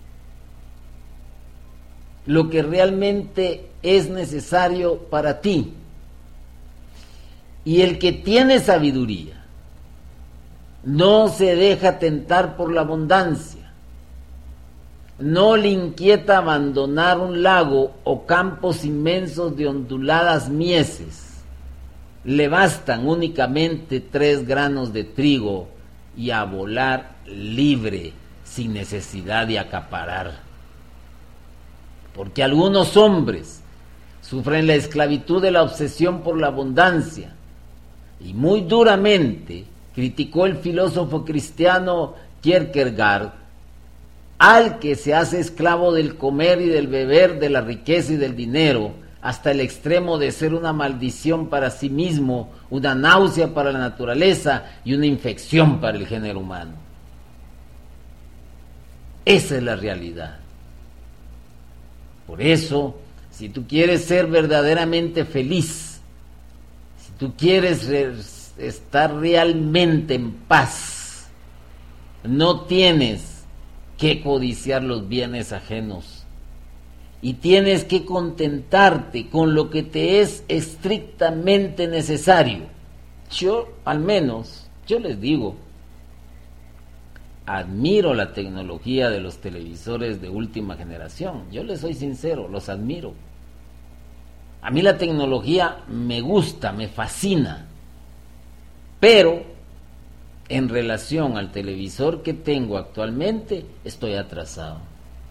lo que realmente es necesario para ti. Y el que tiene sabiduría no se deja tentar por la abundancia, no le inquieta abandonar un lago o campos inmensos de onduladas mieses. Le bastan únicamente tres granos de trigo y a volar libre, sin necesidad de acaparar. Porque algunos hombres sufren la esclavitud de la obsesión por la abundancia, y muy duramente criticó el filósofo cristiano Kierkegaard al que se hace esclavo del comer y del beber, de la riqueza y del dinero, hasta el extremo de ser una maldición para sí mismo, una náusea para la naturaleza y una infección para el género humano. Esa es la realidad. Por eso, si tú quieres ser verdaderamente feliz, si tú quieres re- estar realmente en paz, no tienes que codiciar los bienes ajenos y tienes que contentarte con lo que te es estrictamente necesario. Yo, al menos, yo les digo, admiro la tecnología de los televisores de última generación. Yo les soy sincero, los admiro. A mí la tecnología me gusta, me fascina, pero en relación al televisor que tengo actualmente, estoy atrasado.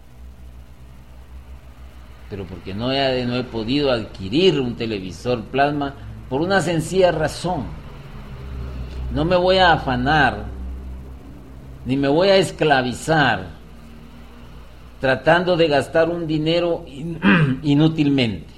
Pero porque no he, no he podido adquirir un televisor plasma por una sencilla razón. No me voy a afanar, ni me voy a esclavizar tratando de gastar un dinero inútilmente.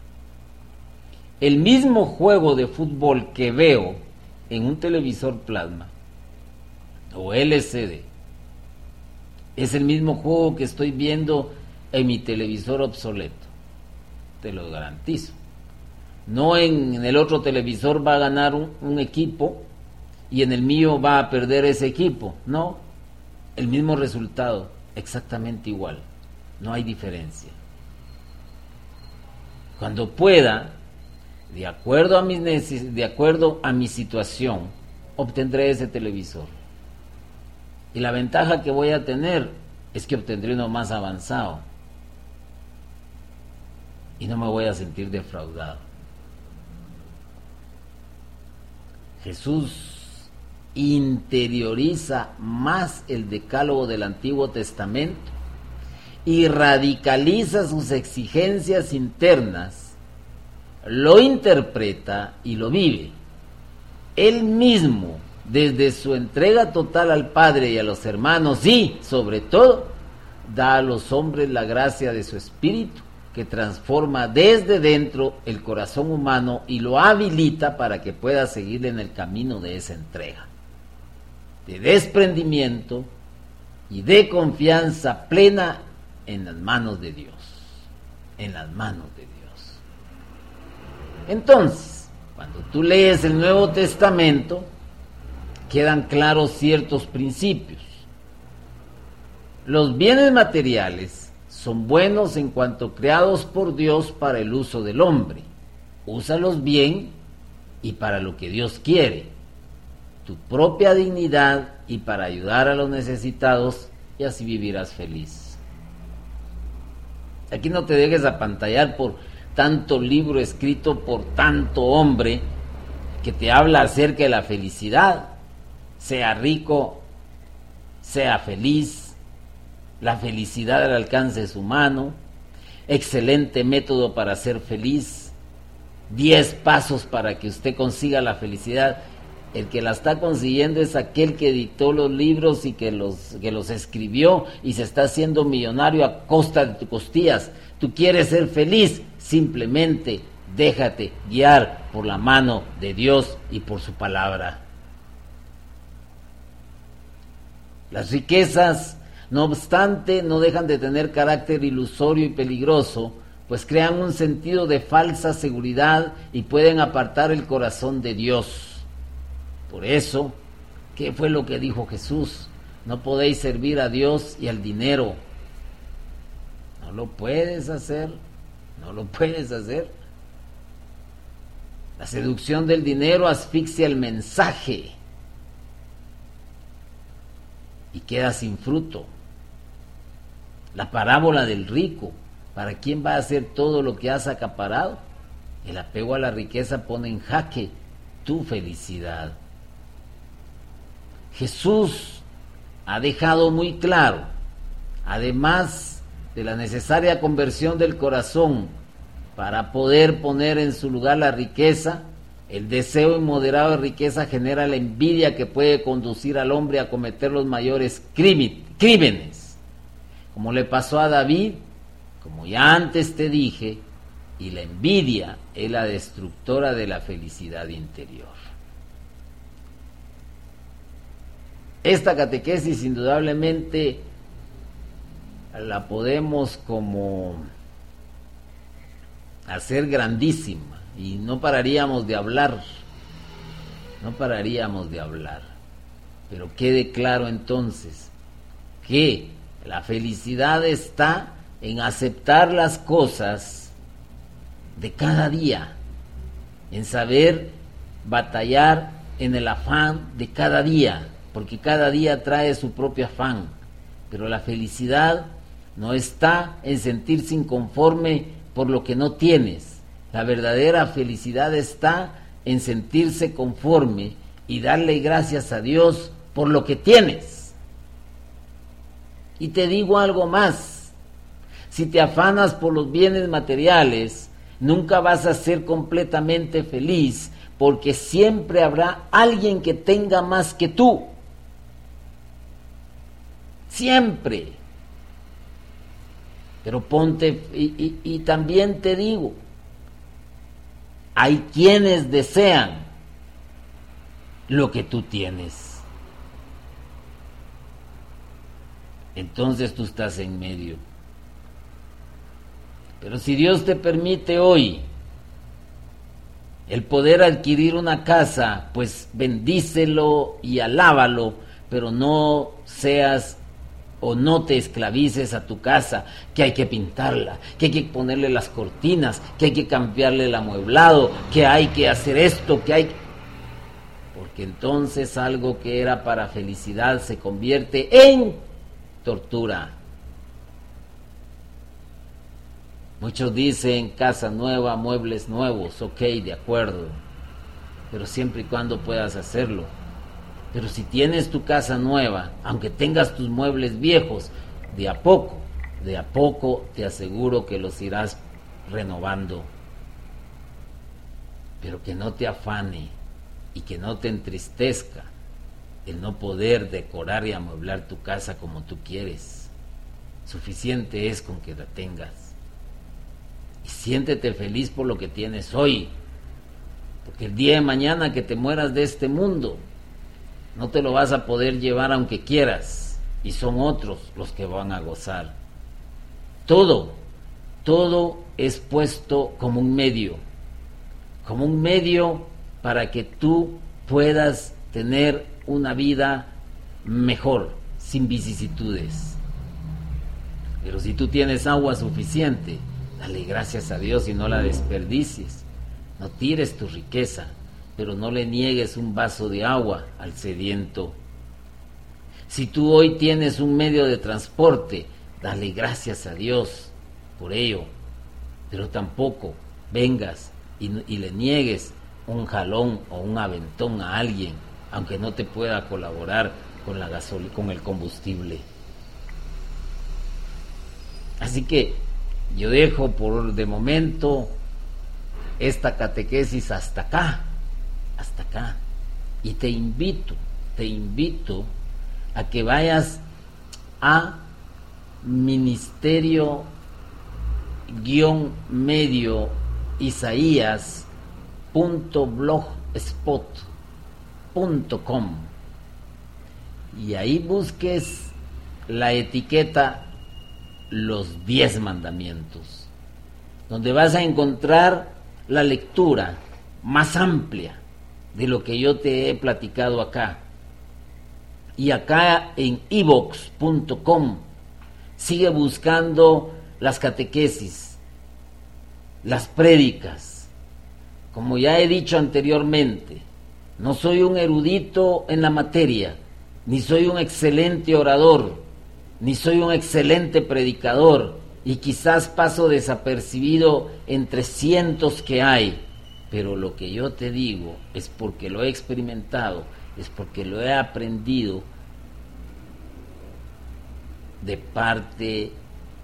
El mismo juego de fútbol que veo en un televisor plasma o L C D es el mismo juego que estoy viendo en mi televisor obsoleto, te lo garantizo. No en, en el otro televisor va a ganar un, un equipo y en el mío va a perder ese equipo. No, el mismo resultado, exactamente igual, no hay diferencia. Cuando pueda, de acuerdo a mis neces- de acuerdo a mi situación, obtendré ese televisor. Y la ventaja que voy a tener es que obtendré uno más avanzado. Y no me voy a sentir defraudado. Jesús interioriza más el decálogo del Antiguo Testamento y radicaliza sus exigencias internas, lo interpreta y lo vive. Él mismo, desde su entrega total al Padre y a los hermanos y, sobre todo, da a los hombres la gracia de su Espíritu que transforma desde dentro el corazón humano y lo habilita para que pueda seguir en el camino de esa entrega, de desprendimiento y de confianza plena en las manos de Dios, en las manos de Dios. Entonces, cuando tú lees el Nuevo Testamento, quedan claros ciertos principios. Los bienes materiales son buenos en cuanto creados por Dios para el uso del hombre. Úsalos bien y para lo que Dios quiere, tu propia dignidad y para ayudar a los necesitados, y así vivirás feliz. Aquí no te dejes apantallar por tanto libro escrito por tanto hombre que te habla acerca de la felicidad. Sea rico, sea feliz, la felicidad al alcance es humano, excelente método para ser feliz, diez pasos para que usted consiga la felicidad. El que la está consiguiendo es aquel que dictó los libros y que los, que los escribió y se está haciendo millonario a costa de tus costillas. Tú quieres ser feliz, simplemente déjate guiar por la mano de Dios y por su palabra. Las riquezas, no obstante, no dejan de tener carácter ilusorio y peligroso, pues crean un sentido de falsa seguridad y pueden apartar el corazón de Dios. Por eso, ¿qué fue lo que dijo Jesús? No podéis servir a Dios y al dinero. No lo puedes hacer, no lo puedes hacer. La seducción del dinero asfixia el mensaje y queda sin fruto. La parábola del rico, ¿para quién va a hacer todo lo que has acaparado? El apego a la riqueza pone en jaque tu felicidad. Jesús ha dejado muy claro, además de la necesaria conversión del corazón para poder poner en su lugar la riqueza, el deseo inmoderado de riqueza genera la envidia que puede conducir al hombre a cometer los mayores crímenes, como le pasó a David, como ya antes te dije, y la envidia es la destructora de la felicidad interior. Esta catequesis indudablemente la podemos como hacer grandísima y no pararíamos de hablar, no pararíamos de hablar, pero quede claro entonces que la felicidad está en aceptar las cosas de cada día, en saber batallar en el afán de cada día, porque cada día trae su propio afán, pero la felicidad no está en sentirse inconforme por lo que no tienes. La verdadera felicidad está en sentirse conforme y darle gracias a Dios por lo que tienes. Y te digo algo más, si te afanas por los bienes materiales, nunca vas a ser completamente feliz, porque siempre habrá alguien que tenga más que tú. Siempre. Pero ponte, y, y, y también te digo, hay quienes desean lo que tú tienes. Entonces tú estás en medio. Pero si Dios te permite hoy el poder adquirir una casa, pues bendícelo y alábalo, pero no seas o no te esclavices a tu casa, que hay que pintarla, que hay que ponerle las cortinas, que hay que cambiarle el amueblado, que hay que hacer esto, que hay que... Porque entonces algo que era para felicidad se convierte en tortura. Muchos dicen casa nueva, muebles nuevos, ok, de acuerdo, pero siempre y cuando puedas hacerlo. Pero si tienes tu casa nueva, aunque tengas tus muebles viejos, de a poco, de a poco te aseguro que los irás renovando. Pero que no te afane y que no te entristezca el no poder decorar y amueblar tu casa como tú quieres. Suficiente es con que la tengas. y siéntete feliz por lo que tienes hoy, porque el día de mañana que te mueras de este mundo, no te lo vas a poder llevar aunque quieras, y son otros los que van a gozar. Todo, todo es puesto como un medio, como un medio para que tú puedas tener una vida mejor, sin vicisitudes. Pero si tú tienes agua suficiente, dale gracias a Dios y no la desperdicies. No tires tu riqueza, pero no le niegues un vaso de agua al sediento. Si tú hoy tienes un medio de transporte, dale gracias a Dios por ello, pero tampoco vengas y, y le niegues un jalón o un aventón a alguien, aunque no te pueda colaborar con la gasol- con el combustible. Así que yo dejo por de momento esta catequesis hasta acá, hasta acá, y te invito, te invito a que vayas a ministerio guión medio isaías punto blogspot punto com y ahí busques la etiqueta los diez mandamientos, donde vas a encontrar la lectura más amplia de lo que yo te he platicado acá. Y acá en i vox punto com sigue buscando las catequesis, las prédicas. Como ya he dicho anteriormente, no soy un erudito en la materia, ni soy un excelente orador, ni soy un excelente predicador, y quizás paso desapercibido entre cientos que hay, pero lo que yo te digo es porque lo he experimentado, es porque lo he aprendido de parte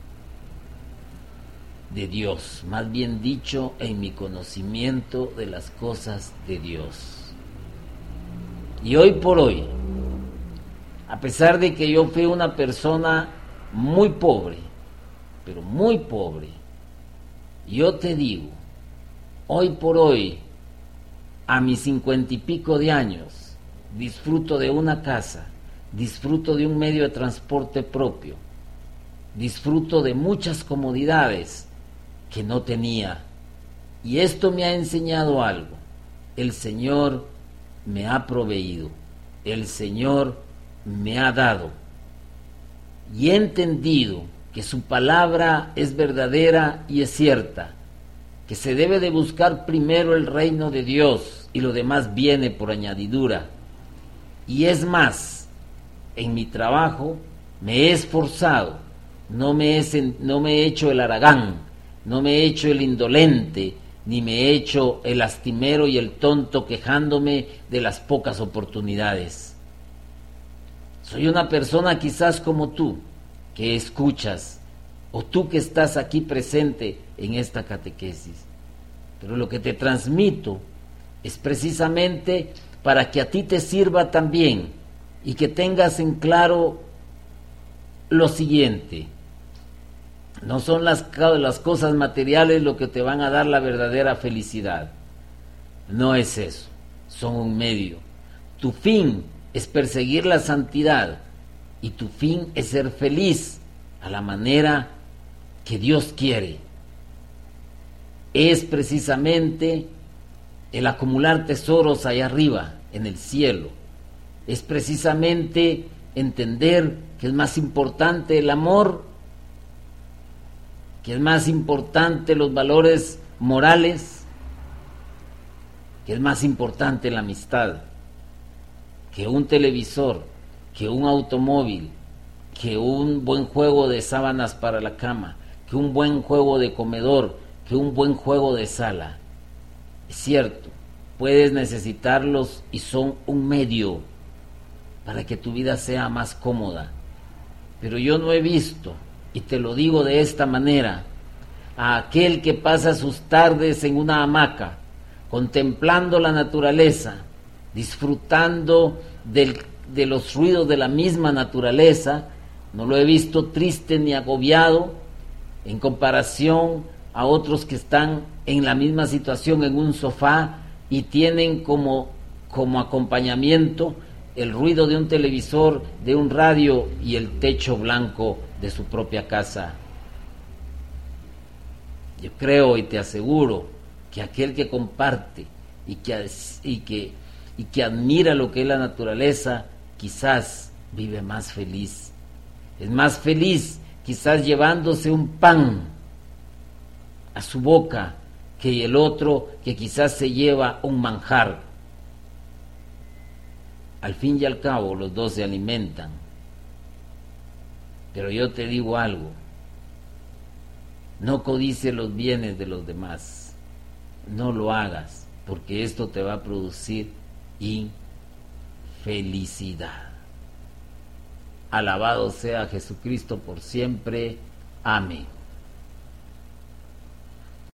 de Dios, más bien dicho, en mi conocimiento de las cosas de Dios. Y hoy por hoy, a pesar de que yo fui una persona muy pobre, pero muy pobre, yo te digo, hoy por hoy, a mis cincuenta y pico de años, disfruto de una casa, disfruto de un medio de transporte propio, disfruto de muchas comodidades que no tenía. Y esto me ha enseñado algo: el Señor me ha proveído, el Señor me ha dado, y he entendido que su palabra es verdadera y es cierta, que se debe de buscar primero el reino de Dios y lo demás viene por añadidura. Y es más, en mi trabajo me he esforzado, no me he, no me he hecho el haragán, no me he hecho el indolente, ni me he hecho el lastimero y el tonto quejándome de las pocas oportunidades. Soy una persona quizás como tú, que escuchas, o tú que estás aquí presente en esta catequesis, pero lo que te transmito es precisamente para que a ti te sirva también y que tengas en claro lo siguiente: no son las, las cosas materiales lo que te van a dar la verdadera felicidad, no es eso, son un medio. Tu fin es perseguir la santidad y tu fin es ser feliz a la manera que Dios quiere. Es precisamente el acumular tesoros allá arriba, en el cielo. Es precisamente entender que es más importante el amor, que es más importante los valores morales, que es más importante la amistad, que un televisor, que un automóvil, que un buen juego de sábanas para la cama, que un buen juego de comedor, que un buen juego de sala. Es cierto, puedes necesitarlos y son un medio para que tu vida sea más cómoda, pero yo no he visto, y te lo digo de esta manera, a aquel que pasa sus tardes en una hamaca, contemplando la naturaleza, disfrutando del, de los ruidos de la misma naturaleza, no lo he visto triste ni agobiado en comparación a otros que están en la misma situación en un sofá y tienen como, como acompañamiento el ruido de un televisor, de un radio y el techo blanco de su propia casa. Yo creo y te aseguro que aquel que comparte y que, y que, y que admira lo que es la naturaleza, quizás vive más feliz. Es más feliz quizás llevándose un pan a su boca que el otro que quizás se lleva un manjar. Al fin y al cabo los dos se alimentan. Pero yo te digo algo, no codicies los bienes de los demás, no lo hagas, porque esto te va a producir infelicidad. Alabado sea Jesucristo por siempre. Amén.